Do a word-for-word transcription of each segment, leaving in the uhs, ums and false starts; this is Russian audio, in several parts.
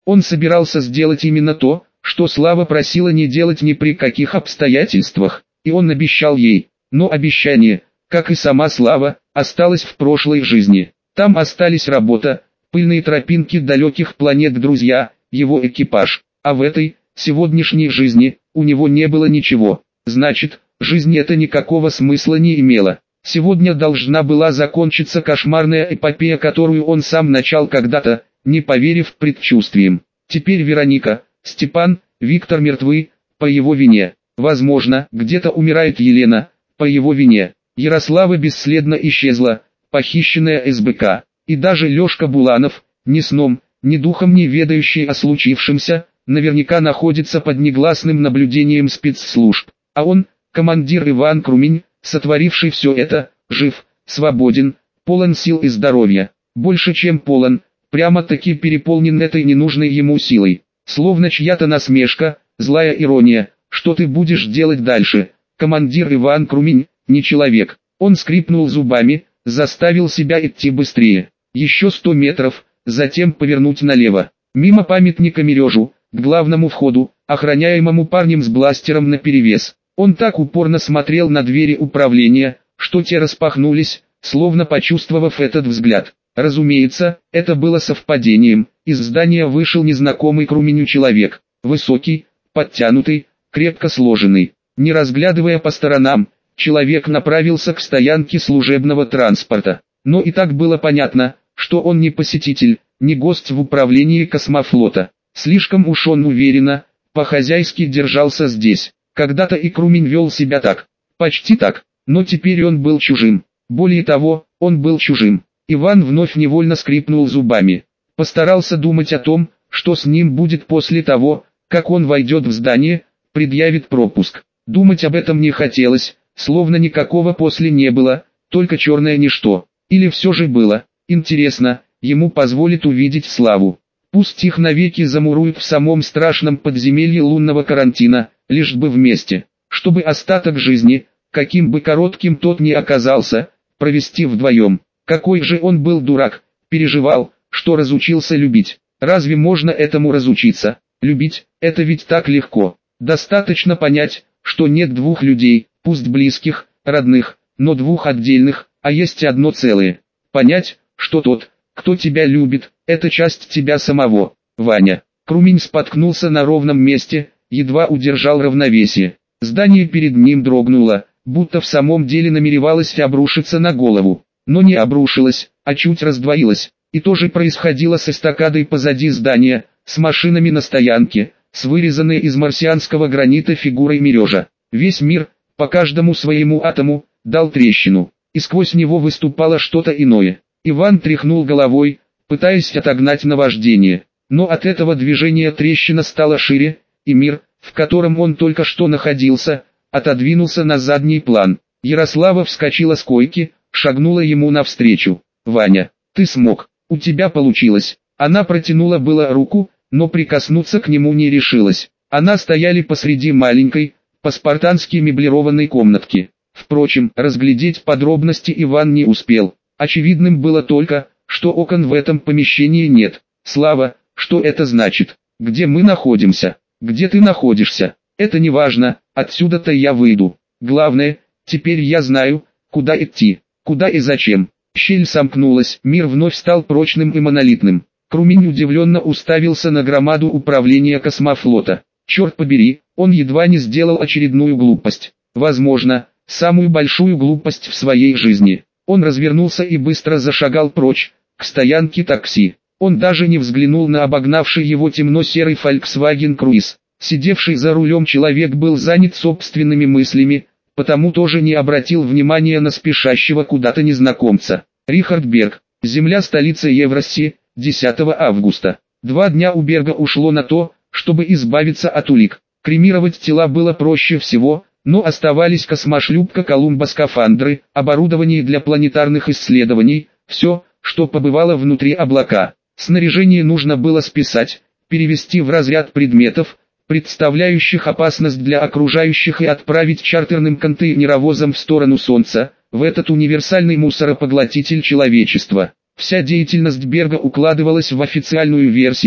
Он собирался сделать именно то, что Слава просила не делать ни при каких обстоятельствах, и он обещал ей. Но обещание, как и сама Слава, осталось в прошлой жизни. Там остались работа, пыльные тропинки далеких планет, друзья, его экипаж. А в этой, сегодняшней жизни, у него не было ничего. Значит, жизнь эта никакого смысла не имела. Сегодня должна была закончиться кошмарная эпопея, которую он сам начал когда-то, не поверив предчувствиям. Теперь Вероника, Степан, Виктор мертвы, по его вине. Возможно, где-то умирает Елена, по его вине. Ярослава бесследно исчезла, похищенная эс бэ ка. И даже Лешка Буланов, ни сном, ни духом не ведающий о случившемся, наверняка находится под негласным наблюдением спецслужб. А он, командир Иван Крумень, сотворивший все это, жив, свободен, полон сил и здоровья. Больше чем полон, прямо-таки переполнен этой ненужной ему силой. Словно чья-то насмешка, злая ирония. Что ты будешь делать дальше? Командир Иван Крумень, не человек. Он скрипнул зубами, заставил себя идти быстрее. Еще сто метров, затем повернуть налево. Мимо памятника Мережу, к главному входу, охраняемому парнем с бластером наперевес. Он так упорно смотрел на двери управления, что те распахнулись, словно почувствовав этот взгляд. Разумеется, это было совпадением. Из здания вышел незнакомый Круменю человек. Высокий, подтянутый, крепко сложенный. Не разглядывая по сторонам, человек направился к стоянке служебного транспорта. Но и так было понятно, что он не посетитель, не гость в управлении космофлота. Слишком уж он уверенно, по-хозяйски держался здесь. Когда-то и Крумень вел себя так, почти так, но теперь он был чужим. Более того, он был чужим. Иван вновь невольно скрипнул зубами. Постарался думать о том, что с ним будет после того, как он войдет в здание, предъявит пропуск. Думать об этом не хотелось, словно никакого после не было, только черное ничто. Или все же было. Интересно, ему позволит увидеть Славу. Пусть их навеки замуруют в самом страшном подземелье лунного карантина, лишь бы вместе, чтобы остаток жизни, каким бы коротким тот ни оказался, провести вдвоем. Какой же он был дурак, переживал, что разучился любить. Разве можно этому разучиться? Любить, это ведь так легко. Достаточно понять, что нет двух людей, пусть близких, родных, но двух отдельных, а есть одно целое. Понять, что тот, кто тебя любит, это часть тебя самого. Ваня. Крумень споткнулся на ровном месте, едва удержал равновесие. Здание перед ним дрогнуло, будто в самом деле намеревалось обрушиться на голову. Но не обрушилось, а чуть раздвоилось. И то же происходило с эстакадой позади здания, с машинами на стоянке, с вырезанной из марсианского гранита фигурой Мережа. Весь мир, по каждому своему атому, дал трещину, и сквозь него выступало что-то иное. Иван тряхнул головой, пытаясь отогнать наваждение. Но от этого движения трещина стала шире, и мир, в котором он только что находился, отодвинулся на задний план. Ярослава вскочила с койки, шагнула ему навстречу. «Ваня, ты смог, у тебя получилось». Она протянула было руку, но прикоснуться к нему не решилась. Она стояли посреди маленькой, по-спартански меблированной комнатки. Впрочем, разглядеть подробности Иван не успел. Очевидным было только, что окон в этом помещении нет. «Слава, что это значит? Где мы находимся? Где ты находишься? Это не важно, отсюда-то я выйду. Главное, теперь я знаю, куда идти, куда и зачем». Щель сомкнулась, мир вновь стал прочным и монолитным. Крумень удивленно уставился на громаду управления космофлота. Черт побери, он едва не сделал очередную глупость. Возможно, самую большую глупость в своей жизни. Он развернулся и быстро зашагал прочь, к стоянке такси. Он даже не взглянул на обогнавший его темно-серый Volkswagen Круиз. Сидевший за рулем человек был занят собственными мыслями, потому тоже не обратил внимания на спешащего куда-то незнакомца. Рихард Берг, земля столицы Евразии, десятого августа. Два дня у Берга ушло на то, чтобы избавиться от улик. Кремировать тела было проще всего, но оставались космошлюпка Колумба, скафандры, оборудование для планетарных исследований, все, что побывало внутри облака. Снаряжение нужно было списать, перевести в разряд предметов, представляющих опасность для окружающих, и отправить чартерным контейнеровозом в сторону Солнца, в этот универсальный мусоропоглотитель человечества. Вся деятельность Берга укладывалась в официальную версию,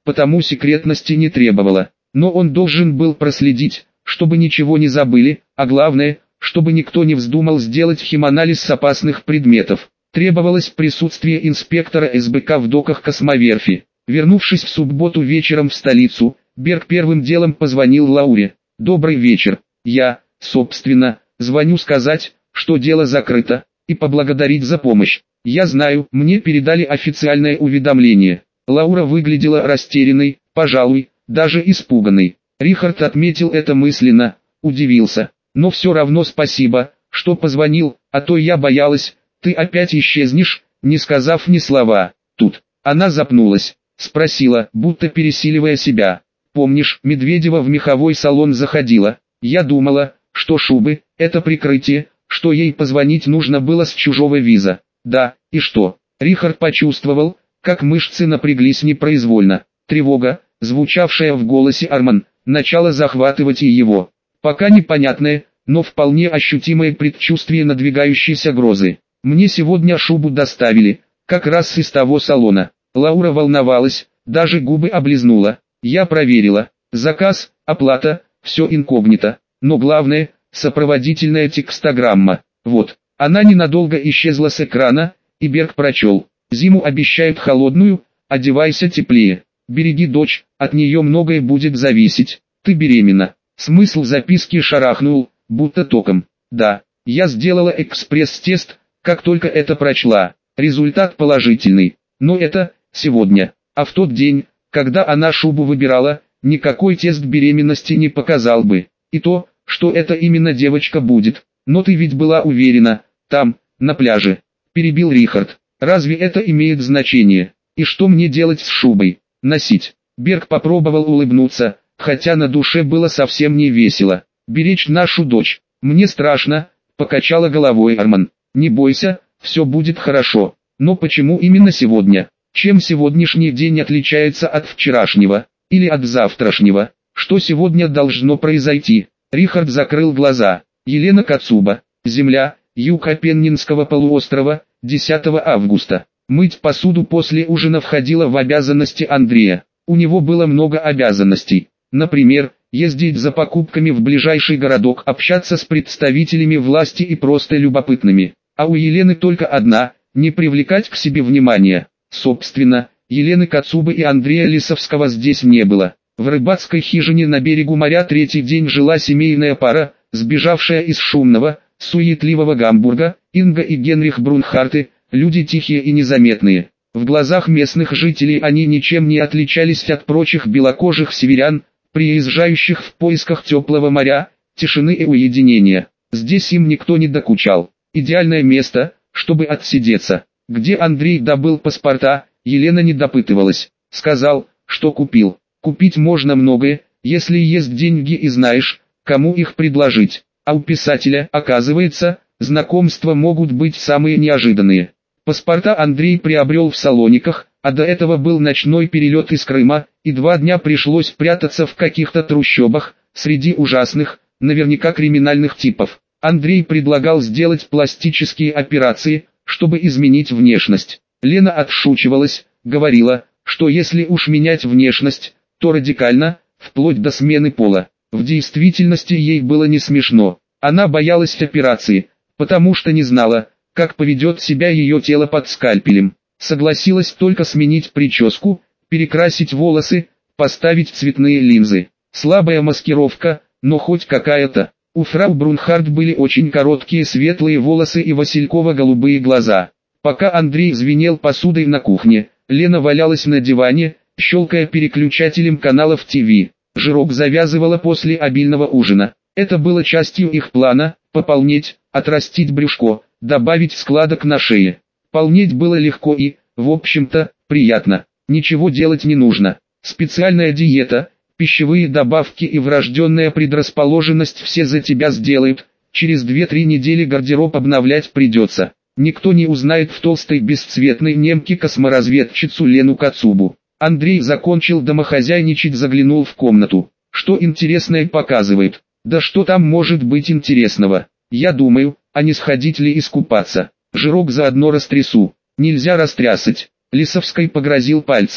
потому секретности не требовала. Но он должен был проследить, чтобы ничего не забыли, а главное, чтобы никто не вздумал сделать химанализ с опасных предметов. Требовалось присутствие инспектора эс бэ ка в доках космоверфи. Вернувшись в субботу вечером в столицу, Берг первым делом позвонил Лауре. «Добрый вечер. Я, собственно, звоню сказать, что дело закрыто, и поблагодарить за помощь. Я знаю, мне передали официальное уведомление». Лаура выглядела растерянной, пожалуй, даже испуганной. Рихард отметил это мысленно, удивился. «Но все равно спасибо, что позвонил, а то я боялась, ты опять исчезнешь, не сказав ни слова». Тут она запнулась, спросила, будто пересиливая себя. «Помнишь, Медведева в меховой салон заходила? Я думала, что шубы – это прикрытие, что ей позвонить нужно было с чужого виза». «Да, и что?» Рихард почувствовал, как мышцы напряглись непроизвольно. Тревога, звучавшая в голосе Арман, начала захватывать и его. Пока непонятное, но вполне ощутимое предчувствие надвигающейся грозы. «Мне сегодня шубу доставили, как раз из того салона». Лаура волновалась, даже губы облизнула. «Я проверила. Заказ, оплата, все инкогнито. Но главное, сопроводительная текстограмма. Вот». Она ненадолго исчезла с экрана, и Берг прочел. «Зиму обещают холодную, одевайся теплее. Береги дочь, от нее многое будет зависеть. Ты беременна». Смысл записки шарахнул, будто током. «Да, я сделала экспресс-тест, как только это прочла. Результат положительный. Но это сегодня. А в тот день, когда она шубу выбирала, никакой тест беременности не показал бы. И то, что это именно девочка будет. Но ты ведь была уверена, там, на пляже». Перебил Рихард. «Разве это имеет значение? И что мне делать с шубой? Носить?» Берг попробовал улыбнуться, хотя на душе было совсем не весело. «Беречь нашу дочь. Мне страшно», — покачала головой Арман. «Не бойся, все будет хорошо. Но почему именно сегодня? Чем сегодняшний день отличается от вчерашнего? Или от завтрашнего? Что сегодня должно произойти?» Рихард закрыл глаза. Елена Кацуба. Земля, юг Апеннинского полуострова, десятого августа. Мыть посуду после ужина входило в обязанности Андрея. У него было много обязанностей. Например, ездить за покупками в ближайший городок, общаться с представителями власти и просто любопытными. А у Елены только одна – не привлекать к себе внимания. Собственно, Елены Кацубы и Андрея Лисовского здесь не было. В рыбацкой хижине на берегу моря третий день жила семейная пара, сбежавшая из шумного, суетливого Гамбурга. Инга и Генрих Брунхарты, люди тихие и незаметные. В глазах местных жителей они ничем не отличались от прочих белокожих северян, приезжающих в поисках теплого моря, тишины и уединения. Здесь им никто не докучал. Идеальное место, чтобы отсидеться. Где Андрей добыл паспорта, Елена не допытывалась. Сказал, что купил. Купить можно многое, если есть деньги и знаешь, кому их предложить. А у писателя, оказывается, знакомства могут быть самые неожиданные. Паспорта Андрей приобрел в Салониках, а до этого был ночной перелет из Крыма, и два дня пришлось прятаться в каких-то трущобах, среди ужасных, наверняка криминальных типов. Андрей предлагал сделать пластические операции, чтобы изменить внешность. Лена отшучивалась, говорила, что если уж менять внешность, то радикально, вплоть до смены пола. В действительности ей было не смешно. Она боялась операции, потому что не знала, как поведет себя ее тело под скальпелем. Согласилась только сменить прическу, перекрасить волосы, поставить цветные линзы. Слабая маскировка, но хоть какая-то. У фрау Брунхарт были очень короткие светлые волосы и васильково-голубые глаза. Пока Андрей звенел посудой на кухне, Лена валялась на диване, щелкая переключателем каналов ТВ. Жирок завязывала после обильного ужина. Это было частью их плана – пополнеть, отрастить брюшко, добавить складок на шее. Полнеть было легко и, в общем-то, приятно. Ничего делать не нужно. Специальная диета, пищевые добавки и врожденная предрасположенность все за тебя сделают. Через две-три недели гардероб обновлять придется. Никто не узнает в толстой бесцветной немке косморазведчицу Лену Кацубу. Андрей закончил домохозяйничать, заглянул в комнату. Что интересное показывает? Да что там может быть интересного? Я думаю, а не сходить ли искупаться? Жирок заодно растрясу. Нельзя растрясать. Лисовской погрозил пальцем.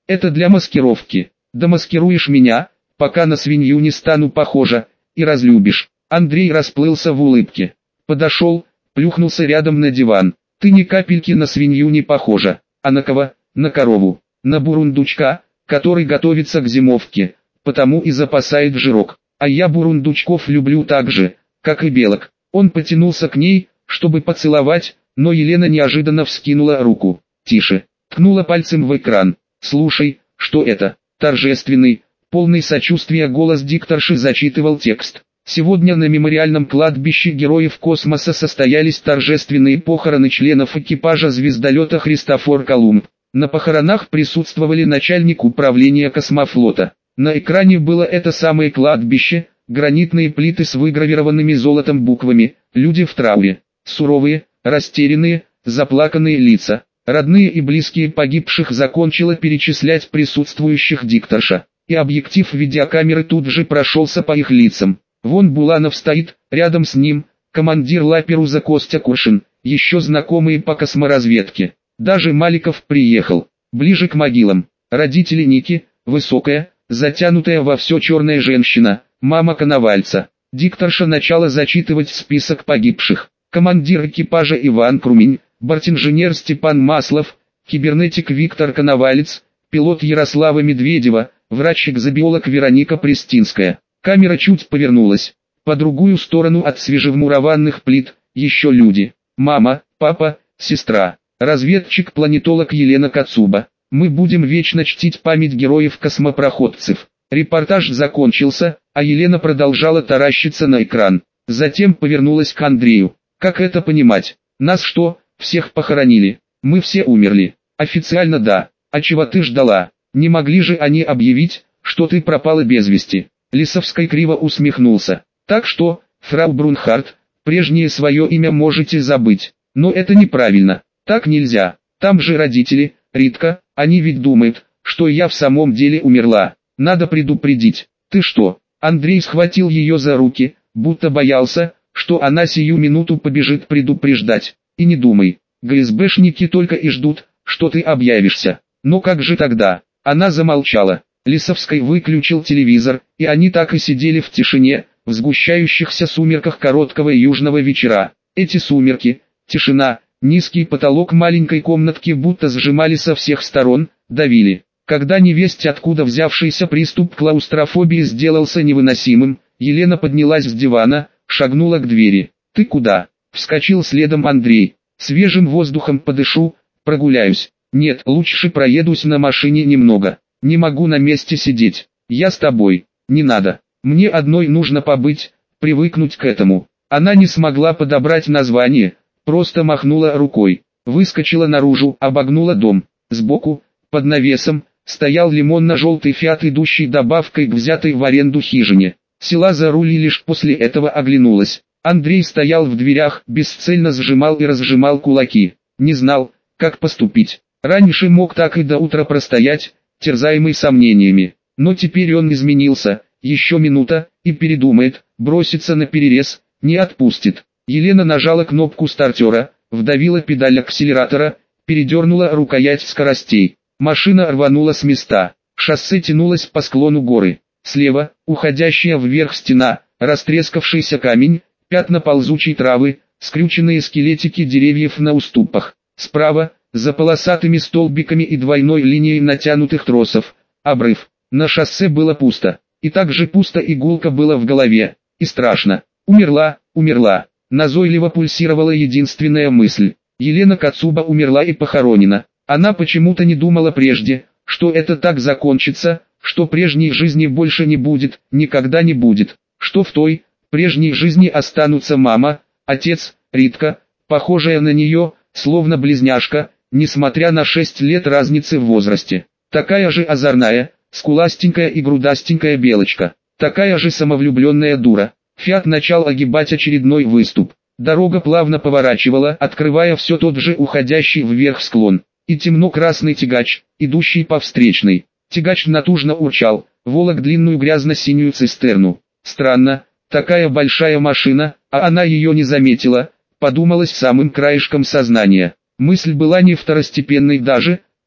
Это для маскировки. Домаскируешь меня, пока на свинью не стану похожа, и разлюбишь. Андрей расплылся в улыбке. Подошел, плюхнулся рядом на диван. Ты ни капельки на свинью не похожа. А на кого? На корову. На бурундучка, который готовится к зимовке, потому и запасает жирок. А я бурундучков люблю так же, как и белок. Он потянулся к ней, чтобы поцеловать, но Елена неожиданно вскинула руку. Тише. Ткнула пальцем в экран. Слушай, что это? Торжественный, полный сочувствия голос дикторши зачитывал текст. Сегодня на мемориальном кладбище Героев Космоса состоялись торжественные похороны членов экипажа звездолета Христофор Колумб. На похоронах присутствовали начальник управления космофлота. На экране было это самое кладбище, гранитные плиты с выгравированными золотом буквами, люди в трауре, суровые, растерянные, заплаканные лица. Родные и близкие погибших закончила перечислять присутствующих дикторша, и объектив видеокамеры тут же прошелся по их лицам. Вон Буланов стоит, рядом с ним, командир Лаперуза Костя Куршин, еще знакомые по косморазведке. Даже Маликов приехал, ближе к могилам. Родители Ники, высокая, затянутая во все черная женщина, мама Коновальца. Дикторша начала зачитывать список погибших. Командир экипажа Иван Крумень, бортинженер Степан Маслов, кибернетик Виктор Коновалец, пилот Ярослава Медведева, врач-экзобиолог Вероника Престинская. Камера чуть повернулась. По другую сторону от свежевмурованных плит, еще люди. Мама, папа, сестра. Разведчик-планетолог Елена Кацуба. Мы будем вечно чтить память героев-космопроходцев. Репортаж закончился, а Елена продолжала таращиться на экран. Затем повернулась к Андрею. Как это понимать? Нас что, всех похоронили? Мы все умерли. Официально да. А чего ты ждала? Не могли же они объявить, что ты пропала без вести? Лисовский криво усмехнулся. Так что, фрау Брунхарт, прежнее свое имя можете забыть. Но это неправильно. Так нельзя. Там же родители, Ритка, они ведь думают, что я в самом деле умерла. Надо предупредить. Ты что? Андрей схватил ее за руки, будто боялся, что она сию минуту побежит предупреждать. И не думай, ГСБшники только и ждут, что ты объявишься. Но как же тогда? Она замолчала. Лисовский выключил телевизор, и они так и сидели в тишине, в сгущающихся сумерках короткого южного вечера. Эти сумерки, тишина, низкий потолок маленькой комнатки будто сжимали со всех сторон, давили. Когда невесть откуда взявшийся приступ клаустрофобии сделался невыносимым, Елена поднялась с дивана, шагнула к двери. «Ты куда?» — вскочил следом Андрей. «Свежим воздухом подышу, прогуляюсь. Нет, лучше проедусь на машине немного. Не могу на месте сидеть. Я с тобой. Не надо. Мне одной нужно побыть, привыкнуть к этому». Она не смогла подобрать название, просто махнула рукой. Выскочила наружу, обогнула дом. Сбоку, под навесом, стоял лимонно-желтый фиат, идущий добавкой к взятой в аренду хижине. Села за руль и лишь после этого оглянулась. Андрей стоял в дверях, бесцельно сжимал и разжимал кулаки. Не знал, как поступить. Раньше мог так и до утра простоять, терзаемый сомнениями. Но теперь он изменился. Еще минута, и передумает, бросится на перерез, не отпустит. Елена нажала кнопку стартера, вдавила педаль акселератора, передернула рукоять скоростей. Машина рванула с места. Шоссе тянулось по склону горы. Слева, уходящая вверх стена, растрескавшийся камень, пятна ползучей травы, скрюченные скелетики деревьев на уступах. Справа, за полосатыми столбиками и двойной линией натянутых тросов, обрыв. На шоссе было пусто. И так же пусто и гулко было в голове. И страшно. Умерла, умерла. Назойливо пульсировала единственная мысль. Елена Кацуба умерла и похоронена. Она почему-то не думала прежде, что это так закончится, что прежней жизни больше не будет, никогда не будет. Что в той, прежней жизни останутся мама, отец, Ритка, похожая на нее, словно близняшка, несмотря на шесть лет разницы в возрасте. Такая же озорная, скуластенькая и грудастенькая белочка. Такая же самовлюбленная дура. Фиат начал огибать очередной выступ. Дорога плавно поворачивала, открывая все тот же уходящий вверх склон. И темно-красный тягач, идущий по встречной. Тягач натужно урчал, волок длинную грязно-синюю цистерну. Странно, такая большая машина, а она ее не заметила, подумалось самым краешком сознания. Мысль была не второстепенной даже,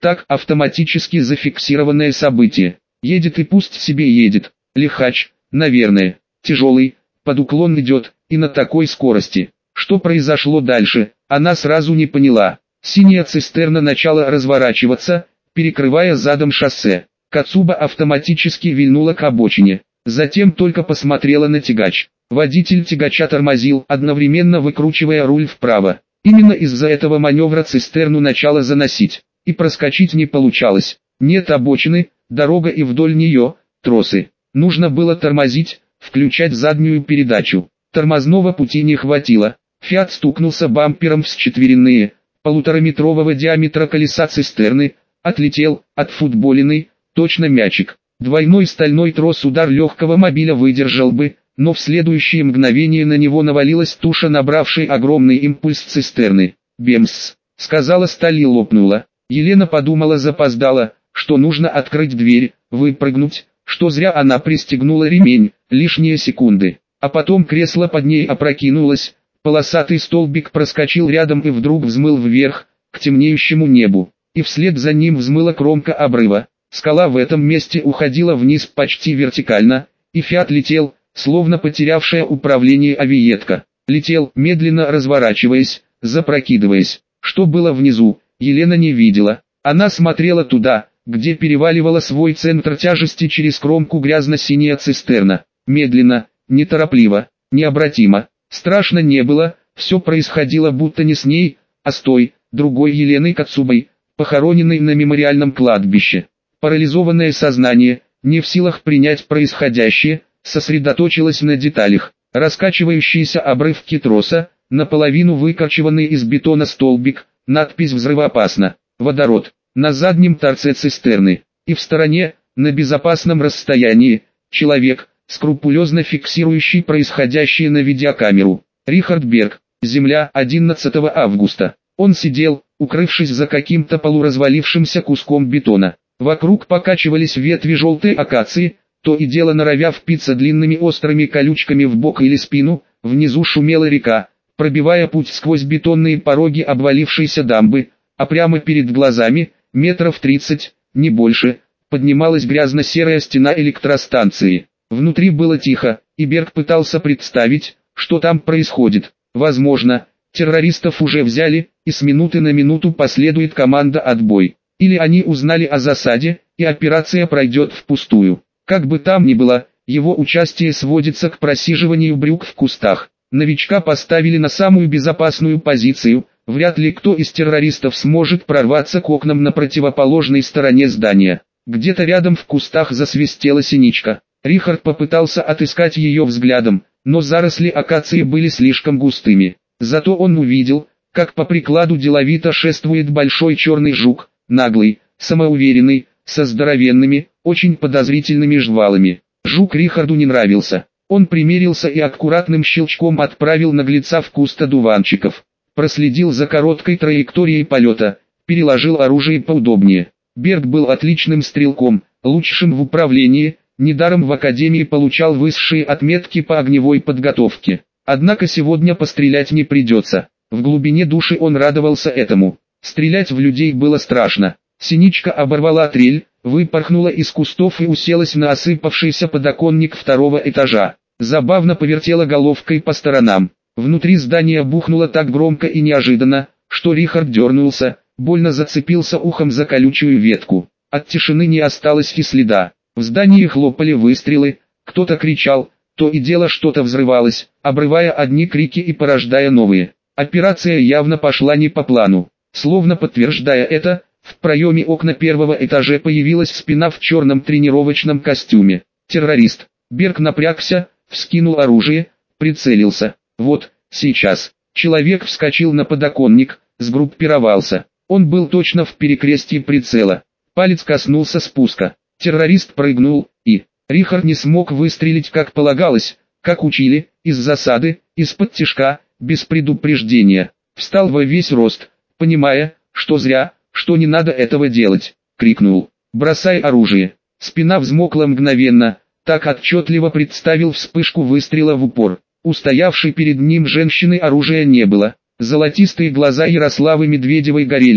Так автоматически зафиксированное событие. Едет и пусть себе едет. Лихач, наверное, тяжелый, под уклон идет, и на такой скорости. Что произошло дальше, она сразу не поняла. Синяя цистерна начала разворачиваться, перекрывая задом шоссе. Кацуба автоматически вильнула к обочине. Затем только посмотрела на тягач. Водитель тягача тормозил, одновременно выкручивая руль вправо. Именно из-за этого маневра цистерну начала заносить. И проскочить не получалось. Нет обочины, дорога и вдоль нее тросы. Нужно было тормозить, включать заднюю передачу. Тормозного пути не хватило. Фиат стукнулся бампером в счетверенные, полутораметрового диаметра колеса цистерны, отлетел, отфутболенный, точно мячик. Двойной стальной трос удар легкого мобиля выдержал бы, но в следующее мгновение на него навалилась туша, набравшей огромный импульс цистерны. «Бемс!» — сказала сталь и лопнула. Елена подумала запоздала, что нужно открыть дверь, выпрыгнуть, что зря она пристегнула ремень, лишние секунды. А потом кресло под ней опрокинулось, полосатый столбик проскочил рядом и вдруг взмыл вверх, к темнеющему небу. И вслед за ним взмыла кромка обрыва. Скала в этом месте уходила вниз почти вертикально, и Фиат летел, словно потерявшая управление авиетка. Летел, медленно разворачиваясь, запрокидываясь. Что было внизу, Елена не видела. Она смотрела туда, где переваливала свой центр тяжести через кромку грязно-синяя цистерна. Медленно, неторопливо, необратимо. Страшно не было, все происходило будто не с ней, а с той, другой Еленой Кацубой, похороненной на мемориальном кладбище. Парализованное сознание, не в силах принять происходящее, сосредоточилось на деталях. Раскачивающиеся обрывки троса, наполовину выкорчеванный из бетона столбик, надпись «Взрывоопасно», водород, на заднем торце цистерны. И в стороне, на безопасном расстоянии, человек, скрупулезно фиксирующий происходящее на видеокамеру. Рихард Берг, Земля, одиннадцатого августа. Он сидел, укрывшись за каким-то полуразвалившимся куском бетона. Вокруг покачивались ветви желтой акации, то и дело норовя впиться длинными острыми колючками в бок или спину. Внизу шумела река, пробивая путь сквозь бетонные пороги обвалившейся дамбы, а прямо перед глазами, метров тридцать, не больше, поднималась грязно-серая стена электростанции. Внутри было тихо, и Берг пытался представить, что там происходит. Возможно, террористов уже взяли, и с минуты на минуту последует команда «Отбой». Или они узнали о засаде, и операция пройдет впустую. Как бы там ни было, его участие сводится к просиживанию брюк в кустах. Новичка поставили на самую безопасную позицию, вряд ли кто из террористов сможет прорваться к окнам на противоположной стороне здания. Где-то рядом в кустах засвистела синичка. Рихард попытался отыскать ее взглядом, но заросли акации были слишком густыми. Зато он увидел, как по прикладу деловито шествует большой черный жук, наглый, самоуверенный, со здоровенными, очень подозрительными жвалами. Жук Рихарду не нравился. Он примерился и аккуратным щелчком отправил наглеца в куст одуванчиков. Проследил за короткой траекторией полета, переложил оружие поудобнее. Берг был отличным стрелком, лучшим в управлении, недаром в академии получал высшие отметки по огневой подготовке. Однако сегодня пострелять не придется. В глубине души он радовался этому. Стрелять в людей было страшно. Синичка оборвала трель, выпорхнула из кустов и уселась на осыпавшийся подоконник второго этажа. Забавно повертела головкой по сторонам. Внутри здания бухнуло так громко и неожиданно, что Рихард дернулся, больно зацепился ухом за колючую ветку. От тишины не осталось и следа. В здании хлопали выстрелы, кто-то кричал, то и дело что-то взрывалось, обрывая одни крики и порождая новые. Операция явно пошла не по плану. Словно подтверждая это, в проеме окна первого этажа появилась спина в черном тренировочном костюме. Террорист. Берг напрягся, вскинул оружие, прицелился. Вот, сейчас. Человек вскочил на подоконник, сгруппировался. Он был точно в перекрестии прицела. Палец коснулся спуска. Террорист прыгнул, и Рихард не смог выстрелить как полагалось, как учили, из засады, из-под тишка, без предупреждения. Встал во весь рост, понимая, что зря, что не надо этого делать. Крикнул: «Бросай оружие!» Спина взмокла мгновенно, так отчетливо представил вспышку выстрела в упор. У стоявшей перед ним женщины оружия не было. Золотистые глаза Ярославы Медведевой горели,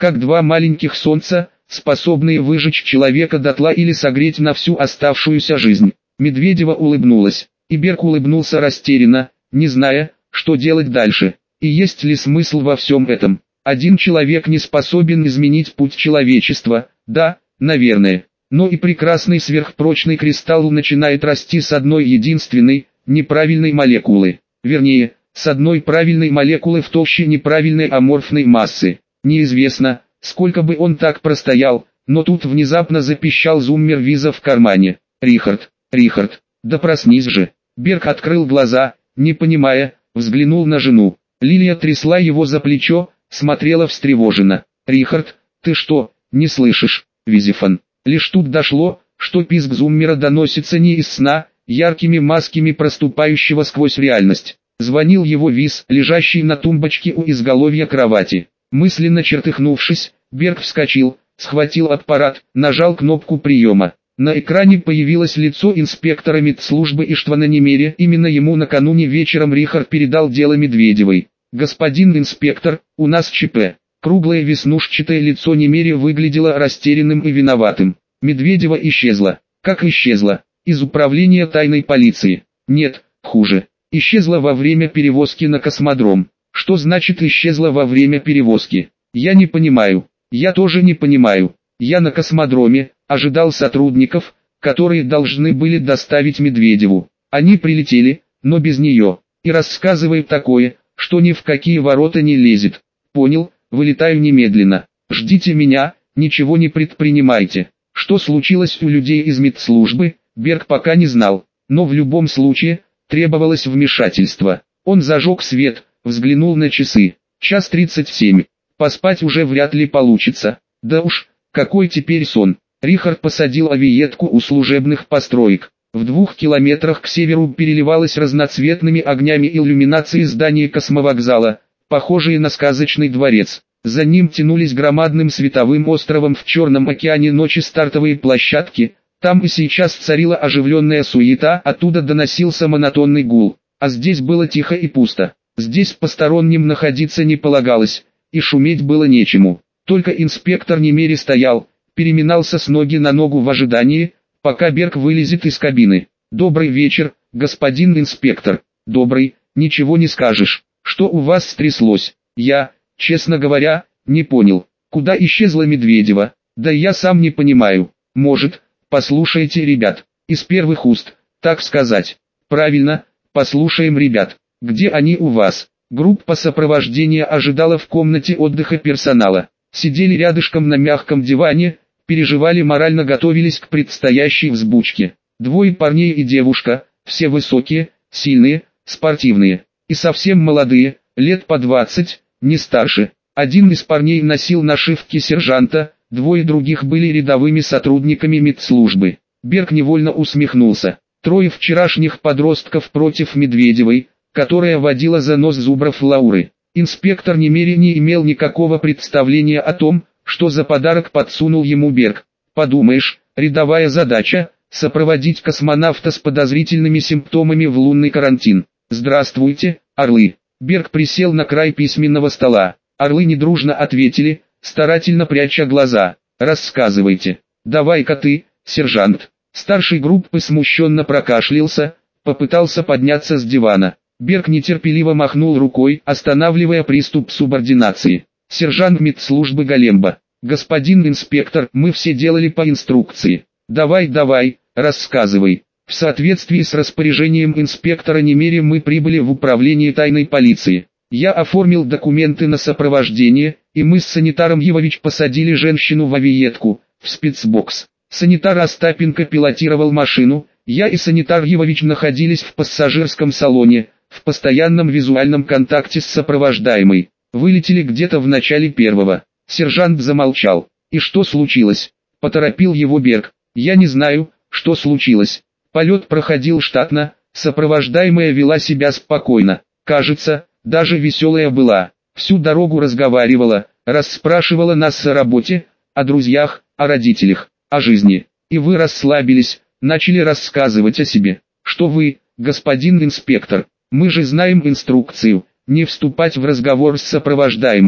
как два маленьких солнца, способные выжечь человека дотла или согреть на всю оставшуюся жизнь. Медведева улыбнулась, и Берг улыбнулся растерянно, не зная, что делать дальше, и есть ли смысл во всем этом. Один человек не способен изменить путь человечества, да, наверное, но и прекрасный сверхпрочный кристалл начинает расти с одной единственной, неправильной молекулы, вернее, с одной правильной молекулы в толще неправильной аморфной массы. Неизвестно, сколько бы он так простоял, но тут внезапно запищал зуммер виза в кармане. «Рихард, Рихард, да проснись же!» Берг открыл глаза, не понимая, взглянул на жену. Лилия трясла его за плечо, смотрела встревоженно. «Рихард, ты что, не слышишь, Визифон?» Лишь тут дошло, что писк зуммера доносится не из сна, яркими масками проступающего сквозь реальность. Звонил его Виз, лежащий на тумбочке у изголовья кровати. Мысленно чертыхнувшись, Берг вскочил, схватил аппарат, нажал кнопку приема. На экране появилось лицо инспектора медслужбы Иштвана Немери. Именно ему накануне вечером Рихард передал дело Медведевой. «Господин инспектор, у нас ЧП». Круглое веснушчатое лицо Немери выглядело растерянным и виноватым. Медведева исчезла. Как исчезла? Из управления тайной полиции. Нет, хуже. Исчезла во время перевозки на космодром. Что значит исчезла во время перевозки? Я не понимаю. Я тоже не понимаю. Я на космодроме, ожидал сотрудников, которые должны были доставить Медведеву. Они прилетели, но без нее. И рассказывает такое, что ни в какие ворота не лезет. Понял, вылетаю немедленно. Ждите меня, ничего не предпринимайте. Что случилось у людей из медслужбы, Берг пока не знал, но в любом случае, требовалось вмешательство. Он зажег свет, взглянул на часы. Час тридцать семь. Поспать уже вряд ли получится. Да уж, какой теперь сон. Рихард посадил авиетку у служебных построек. В двух километрах к северу переливалось разноцветными огнями иллюминации здание космовокзала, похожие на сказочный дворец. За ним тянулись громадным световым островом в Черном океане ночи стартовые площадки. Там и сейчас царила оживленная суета, оттуда доносился монотонный гул. А здесь было тихо и пусто. Здесь посторонним находиться не полагалось, и шуметь было нечему. Только инспектор Немери стоял, переминался с ноги на ногу в ожидании, пока Берг вылезет из кабины. «Добрый вечер, господин инспектор». «Добрый, ничего не скажешь. Что у вас стряслось?» «Я, честно говоря, не понял. Куда исчезла Медведева? Да я сам не понимаю. Может, послушайте ребят, из первых уст, так сказать». «Правильно, послушаем ребят. Где они у вас?» Группа сопровождения ожидала в комнате отдыха персонала. Сидели рядышком на мягком диване, переживали, морально готовились к предстоящей взбучке. Двое парней и девушка, все высокие, сильные, спортивные. И совсем молодые, лет по двадцать, не старше. Один из парней носил нашивки сержанта, двое других были рядовыми сотрудниками медслужбы. Берг невольно усмехнулся. Трое вчерашних подростков против Медведевой, которая водила за нос зубров Лауры. Инспектор Немери не имел никакого представления о том, что за подарок подсунул ему Берг. Подумаешь, рядовая задача – сопроводить космонавта с подозрительными симптомами в лунный карантин. «Здравствуйте, орлы!» Берг присел на край письменного стола. Орлы недружно ответили, старательно пряча глаза. «Рассказывайте. Давай-ка ты, сержант». Старший группы смущенно прокашлялся, попытался подняться с дивана. Берг нетерпеливо махнул рукой, останавливая приступ субординации. «Сержант медслужбы Галемба. Господин инспектор, мы все делали по инструкции. Давай, давай, рассказывай». В соответствии с распоряжением инспектора Немери мы прибыли в управление тайной полиции. Я оформил документы на сопровождение, и мы с санитаром Евович посадили женщину в авиетку, в спецбокс. Санитар Остапенко пилотировал машину, я и санитар Евович находились в пассажирском салоне, в постоянном визуальном контакте с сопровождаемой. Вылетели где-то в начале первого. Сержант замолчал. «И что случилось?» – поторопил его Берг. «Я не знаю, что случилось. Полет проходил штатно, сопровождаемая вела себя спокойно. Кажется, даже веселая была. Всю дорогу разговаривала, расспрашивала нас о работе, о друзьях, о родителях, о жизни. И вы расслабились, начали рассказывать о себе. Что вы, господин инспектор, мы же знаем инструкцию, не вступать в разговор с сопровождаемым.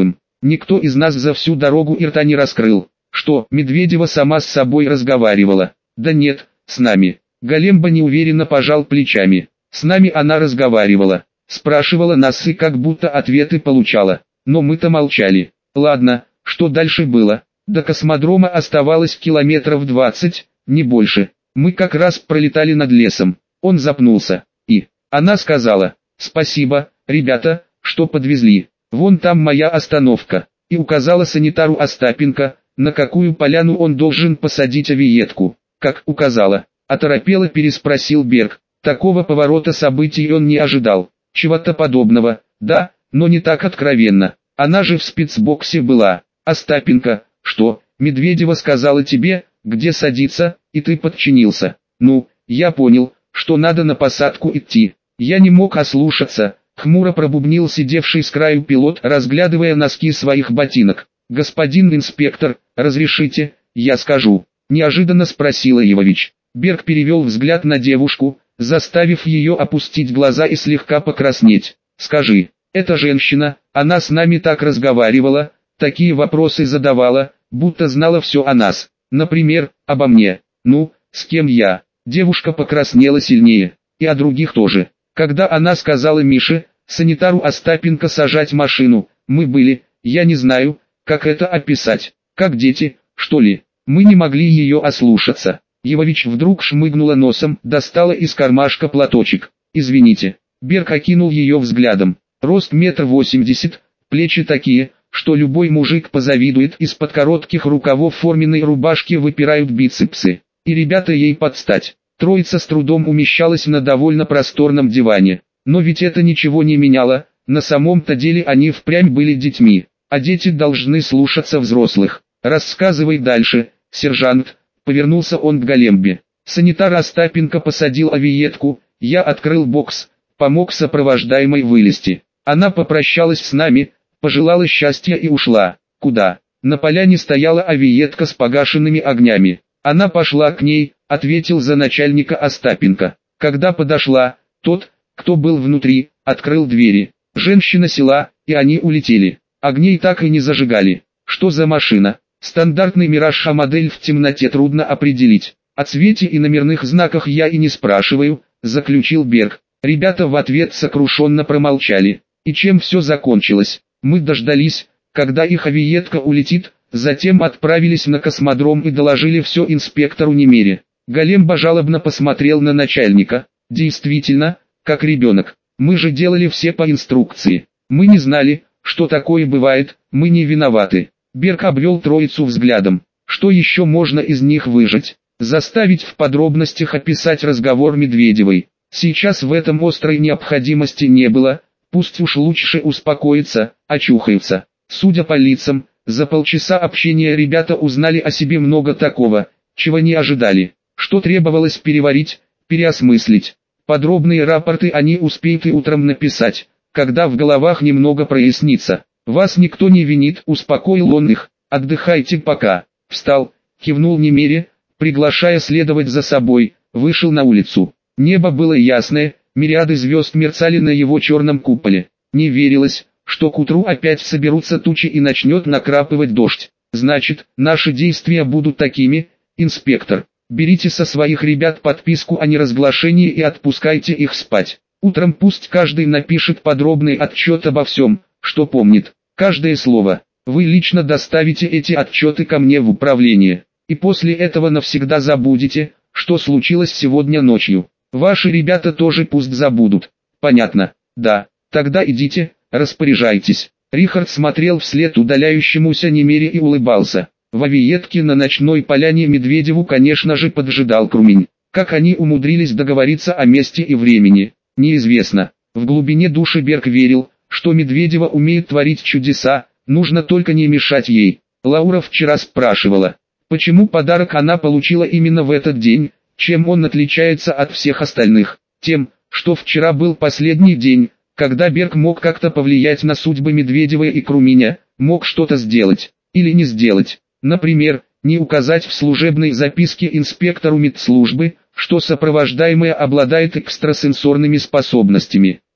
Никто из нас за всю дорогу и рта не раскрыл. Что, Медведева сама с собой разговаривала? Да нет, с нами. Големба неуверенно пожал плечами. С нами она разговаривала. Спрашивала нас и как будто ответы получала. Но мы-то молчали. Ладно, что дальше было? До космодрома оставалось километров двадцать, не больше. Мы как раз пролетали над лесом. Он запнулся. И она сказала: «Спасибо, ребята, что подвезли. Вон там моя остановка». И указала санитару Остапенко, на какую поляну он должен посадить авиетку. «Как указала?» — оторопело переспросил Берг. Такого поворота событий он не ожидал. Чего-то подобного, да, но не так откровенно. Она же в спецбоксе была. Остапенко: «Что, Медведева сказала тебе, где садиться, и ты подчинился?» «Ну, я понял, что надо на посадку идти. Я не мог ослушаться», — хмуро пробубнил сидевший с краю пилот, разглядывая носки своих ботинок. «Господин инспектор, разрешите, я скажу?» — неожиданно спросил Ивович. Берг перевел взгляд на девушку, заставив ее опустить глаза и слегка покраснеть. «Скажи, эта женщина, она с нами так разговаривала, такие вопросы задавала, будто знала все о нас. Например, обо мне. Ну, с кем я?» Девушка покраснела сильнее. «И о других тоже. Когда она сказала Мише, санитару Остапенко сажать машину, мы были, я не знаю, как это описать, как дети, что ли. Мы не могли ее ослушаться». Ивович вдруг шмыгнула носом, достала из кармашка платочек. «Извините». Берг окинул ее взглядом. Рост метр восемьдесят, плечи такие, что любой мужик позавидует, из-под коротких рукавов форменной рубашки выпирают бицепсы. И ребята ей подстать. Троица с трудом умещалась на довольно просторном диване. Но ведь это ничего не меняло, на самом-то деле они впрямь были детьми, а дети должны слушаться взрослых. «Рассказывай дальше, сержант», — повернулся он к Голембе. Санитар Остапенко посадил авиетку, я открыл бокс, помог сопровождаемой вылезти. Она попрощалась с нами, пожелала счастья и ушла. Куда? На поляне стояла авиетка с погашенными огнями. Она пошла к ней, ответил за начальника Остапенко. Когда подошла, тот, кто был внутри, открыл двери. Женщина села, и они улетели. Огней так и не зажигали. Что за машина? Стандартный «Мираж», а модель в темноте трудно определить. О цвете и номерных знаках я и не спрашиваю, заключил Берг. Ребята в ответ сокрушенно промолчали. И чем все закончилось? Мы дождались, когда их авиетка улетит, затем отправились на космодром и доложили все инспектору Немере. Големба жалобно посмотрел на начальника. Действительно, как ребенок. Мы же делали все по инструкции. Мы не знали, что такое бывает, мы не виноваты. Берг обвел троицу взглядом. Что еще можно из них выжать? Заставить в подробностях описать разговор Медведевой. Сейчас в этом острой необходимости не было, пусть уж лучше успокоится, очухается. Судя по лицам, за полчаса общения ребята узнали о себе много такого, чего не ожидали, что требовалось переварить, переосмыслить. Подробные рапорты они успеют и утром написать, когда в головах немного прояснится. «Вас никто не винит», — успокоил он их, — «отдыхайте пока». Встал, кивнул Немере, приглашая следовать за собой, вышел на улицу. Небо было ясное, мириады звезд мерцали на его черном куполе. Не верилось, что к утру опять соберутся тучи и начнет накрапывать дождь. «Значит, наши действия будут такими, инспектор. Берите со своих ребят подписку о неразглашении и отпускайте их спать. Утром пусть каждый напишет подробный отчет обо всем, что помнит. Каждое слово. Вы лично доставите эти отчеты ко мне в управление. И после этого навсегда забудете, что случилось сегодня ночью. Ваши ребята тоже пусть забудут. Понятно? Да. Тогда идите, распоряжайтесь». Рихард смотрел вслед удаляющемуся Немере и улыбался. В авиетке на ночной поляне Медведеву, конечно же, поджидал Крумень. Как они умудрились договориться о месте и времени, неизвестно. В глубине души Берг верил, что Медведева умеет творить чудеса, нужно только не мешать ей. Лаура вчера спрашивала, почему подарок она получила именно в этот день, чем он отличается от всех остальных. Тем, что вчера был последний день, когда Берг мог как-то повлиять на судьбы Медведевой и Круминя, мог что-то сделать, или не сделать. Например, не указать в служебной записке инспектору медслужбы, что сопровождаемая обладает экстрасенсорными способностями.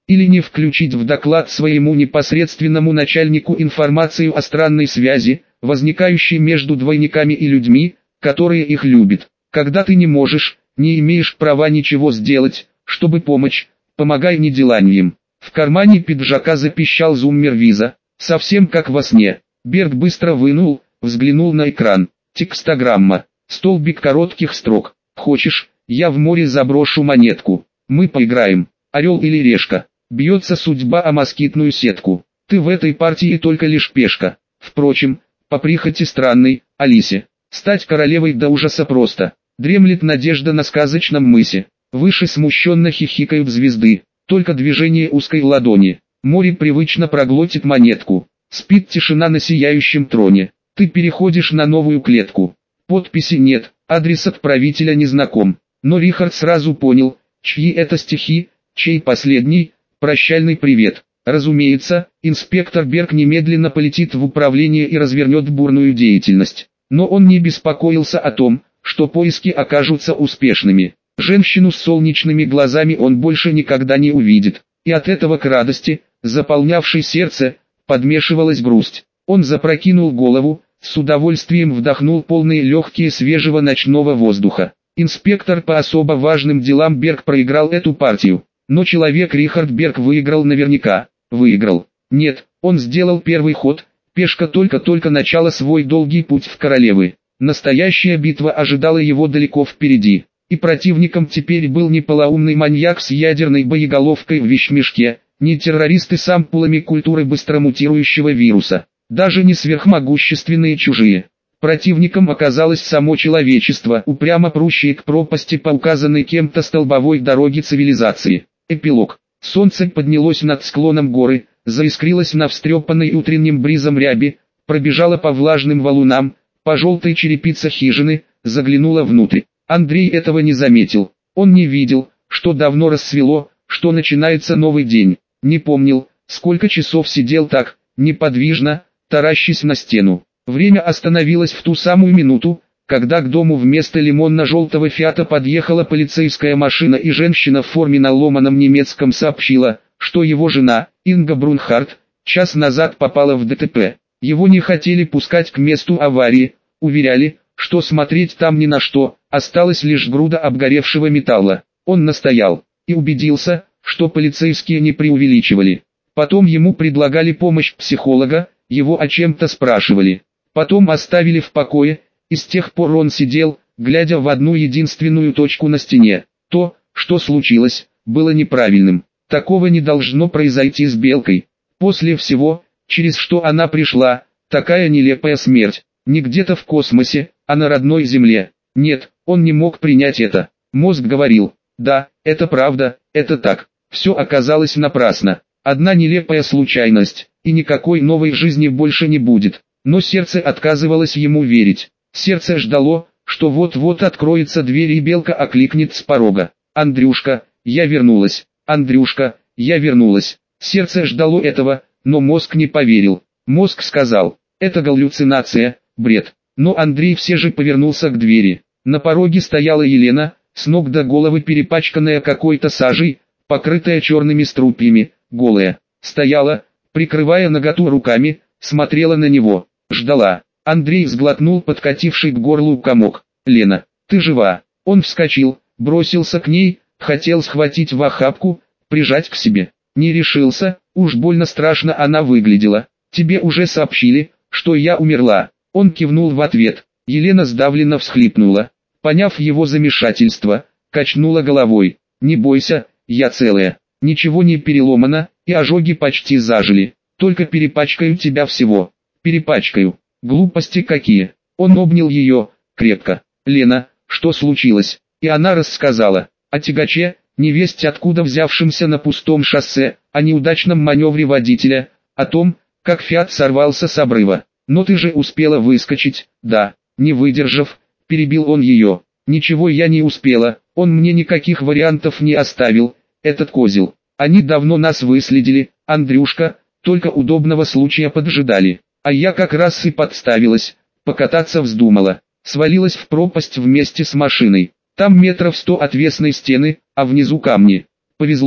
Или не включить в доклад своему непосредственному начальнику информацию о странной связи, возникающей между двойниками и людьми, которые их любят. Когда ты не можешь, не имеешь права ничего сделать, чтобы помочь, помогай неделанием. В кармане пиджака запищал зуммер виза, совсем как во сне. Берг быстро вынул, взглянул на экран. Текстограмма. Столбик коротких строк. Хочешь, я в море заброшу монетку. Мы поиграем. Орел или решка. Бьется судьба о москитную сетку. Ты в этой партии только лишь пешка. Впрочем, по прихоти странной, Алисе. Стать королевой до ужаса просто. Дремлет надежда на сказочном мысе. Выше смущенно хихикают звезды. Только движение узкой ладони. Море привычно проглотит монетку. Спит тишина на сияющем троне. Ты переходишь на новую клетку. Подписи нет, адрес отправителя не знаком. Но Рихард сразу понял, чьи это стихи, чей последний, прощальный привет. Разумеется, инспектор Берг немедленно полетит в управление и развернет бурную деятельность. Но он не беспокоился о том, что поиски окажутся успешными. Женщину с солнечными глазами он больше никогда не увидит. И от этого к радости, заполнявшей сердце, подмешивалась грусть. Он запрокинул голову, с удовольствием вдохнул полные легкие свежего ночного воздуха. Инспектор по особо важным делам Берг проиграл эту партию. Но человек Рихард Берг выиграл наверняка. Выиграл. Нет, он сделал первый ход, пешка только-только начала свой долгий путь в королевы. Настоящая битва ожидала его далеко впереди. И противником теперь был не полоумный маньяк с ядерной боеголовкой в вещмешке, не террористы с ампулами культуры быстромутирующего вируса, даже не сверхмогущественные чужие. Противником оказалось само человечество, упрямо прущее к пропасти по указанной кем-то столбовой дороге цивилизации. Эпилог. Солнце поднялось над склоном горы, заискрилось на встрепанной утренним бризом ряби, пробежало по влажным валунам, по желтой черепице хижины, заглянуло внутрь. Андрей этого не заметил. Он не видел, что давно рассвело, что начинается новый день. Не помнил, сколько часов сидел так, неподвижно, таращась на стену. Время остановилось в ту самую минуту, когда к дому вместо лимонно-желтого фиата подъехала полицейская машина, и женщина в форме на ломаном немецком сообщила, что его жена, Инга Брунхарdt, час назад попала в ДТП. Его не хотели пускать к месту аварии, уверяли, что смотреть там ни на что, осталась лишь груда обгоревшего металла. Он настоял и убедился, что полицейские не преувеличивали. Потом ему предлагали помощь психолога, его о чем-то спрашивали. Потом оставили в покое, и с тех пор он сидел, глядя в одну единственную точку на стене. То, что случилось, было неправильным. Такого не должно произойти с Белкой. После всего, через что она пришла, такая нелепая смерть. Не где-то в космосе, а на родной земле. Нет, он не мог принять это. Мозг говорил: да, это правда, это так. Все оказалось напрасно. Одна нелепая случайность, и никакой новой жизни больше не будет. Но сердце отказывалось ему верить. Сердце ждало, что вот-вот откроется дверь и Белка окликнет с порога: «Андрюшка, я вернулась! Андрюшка, я вернулась!» Сердце ждало этого, но мозг не поверил. Мозг сказал: это галлюцинация, бред. Но Андрей все же повернулся к двери. На пороге стояла Елена, с ног до головы перепачканная какой-то сажей, покрытая черными струпьями, голая. Стояла, прикрывая наготу руками, смотрела на него, ждала. Андрей сглотнул подкативший к горлу комок. «Лена, ты жива?» Он вскочил, бросился к ней, хотел схватить в охапку, прижать к себе. Не решился, уж больно страшно она выглядела. «Тебе уже сообщили, что я умерла?» Он кивнул в ответ. Елена сдавленно всхлипнула. Поняв его замешательство, качнула головой. «Не бойся, я целая. Ничего не переломано, и ожоги почти зажили. Только перепачкаю тебя всего». «Перепачкаю? Глупости какие!» Он обнял ее, крепко. «Лена, что случилось?» И она рассказала. О тягаче, невесть откуда взявшемся на пустом шоссе, о неудачном маневре водителя, о том, как Фиат сорвался с обрыва. «Но ты же успела выскочить?» «Да». Не выдержав, перебил он ее. «Ничего я не успела, он мне никаких вариантов не оставил, этот козел. Они давно нас выследили, Андрюшка, только удобного случая поджидали. А я как раз и подставилась, покататься вздумала. Свалилась в пропасть вместе с машиной. Там метров сто отвесной стены, а внизу камни. Повезло,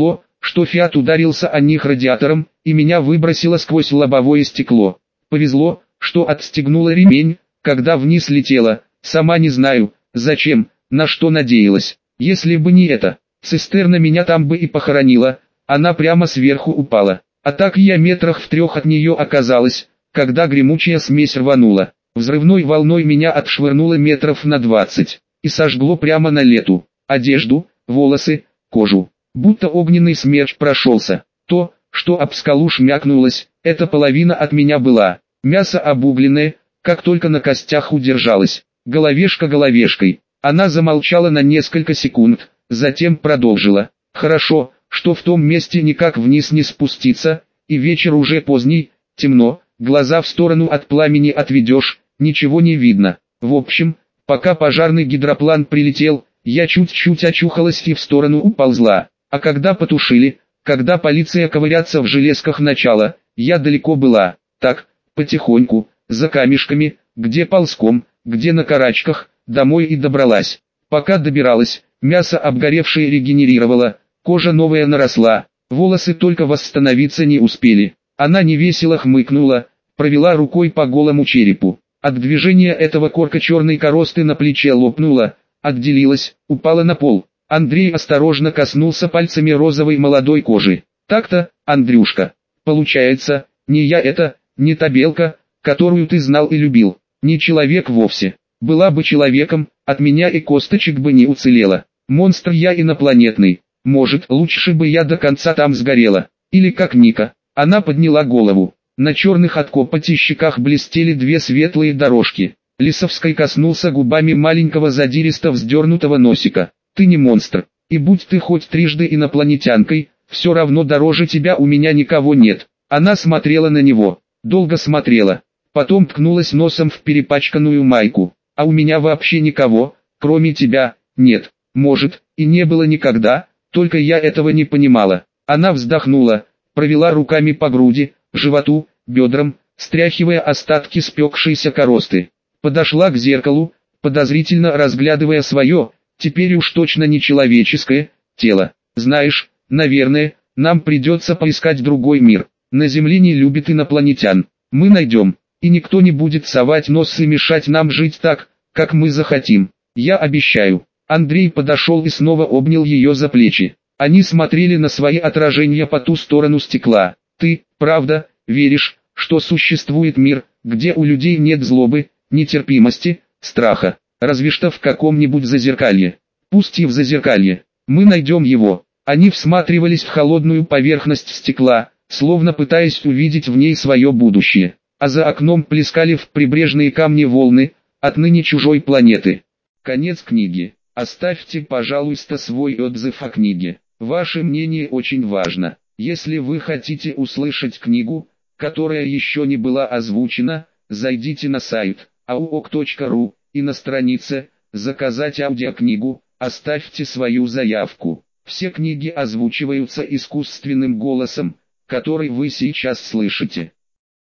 что Фиат ударился о них радиатором, и меня выбросило сквозь лобовое стекло. Повезло, что отстегнула ремень, когда вниз летела, сама не знаю, зачем, на что надеялась. Если бы не это, цистерна меня там бы и похоронила, она прямо сверху упала. А так я метрах в трех от нее оказалась, когда гремучая смесь рванула. Взрывной волной меня отшвырнуло метров на двадцать, и сожгло прямо на лету. Одежду, волосы, кожу. Будто огненный смерч прошелся. То, что об скалу шмякнулось, это половина от меня была. Мясо обугленное, как только на костях удержалось. Головешка головешкой. Она замолчала на несколько секунд, затем продолжила. Хорошо, что в том месте никак вниз не спуститься, и вечер уже поздний, темно, глаза в сторону от пламени отведешь, ничего не видно. В общем, пока пожарный гидроплан прилетел, я чуть-чуть очухалась и в сторону уползла. А когда потушили, когда полиция ковыряться в железках начала, я далеко была. Так, потихоньку, за камешками, где ползком, где на карачках, домой и добралась. Пока добиралась, мясо обгоревшее регенерировало, кожа новая наросла, волосы только восстановиться не успели. Она невесело хмыкнула, провела рукой по голому черепу. От движения этого корка черной коросты на плече лопнула, отделилась, упала на пол. Андрей осторожно коснулся пальцами розовой молодой кожи. Так-то, Андрюшка, получается, не я это, не та белка, которую ты знал и любил, не человек вовсе. Была бы человеком, от меня и косточек бы не уцелело. Монстр я инопланетный, может, лучше бы я до конца там сгорела. Или как Ника. Она подняла голову. На черных от копоти щеках блестели две светлые дорожки. Лисовской коснулся губами маленького задиристо вздернутого носика. Ты не монстр, и будь ты хоть трижды инопланетянкой, все равно дороже тебя у меня никого нет. Она смотрела на него, долго смотрела, потом ткнулась носом в перепачканную майку. А у меня вообще никого, кроме тебя, нет. Может, и не было никогда, только я этого не понимала. Она вздохнула, провела руками по груди, животу, бедрам, стряхивая остатки спекшейся коросты. Подошла к зеркалу, подозрительно разглядывая свое, теперь уж точно не человеческое, тело. Знаешь, наверное, нам придется поискать другой мир. На Земле не любят инопланетян. Мы найдем, и никто не будет совать нос и мешать нам жить так, как мы захотим. Я обещаю. Андрей подошел и снова обнял ее за плечи. Они смотрели на свои отражения по ту сторону стекла. Ты, правда, веришь, что существует мир, где у людей нет злобы, нетерпимости, страха? Разве что в каком-нибудь зазеркалье. Пусть и в зазеркалье. Мы найдем его. Они всматривались в холодную поверхность стекла, словно пытаясь увидеть в ней свое будущее. А за окном плескали в прибрежные камни волны, отныне чужой планеты. Конец книги. Оставьте, пожалуйста, свой отзыв о книге. Ваше мнение очень важно. Если вы хотите услышать книгу, которая еще не была озвучена, зайдите на сайт ауок точка ру и на странице «Заказать аудиокнигу» оставьте свою заявку. Все книги озвучиваются искусственным голосом, который вы сейчас слышите.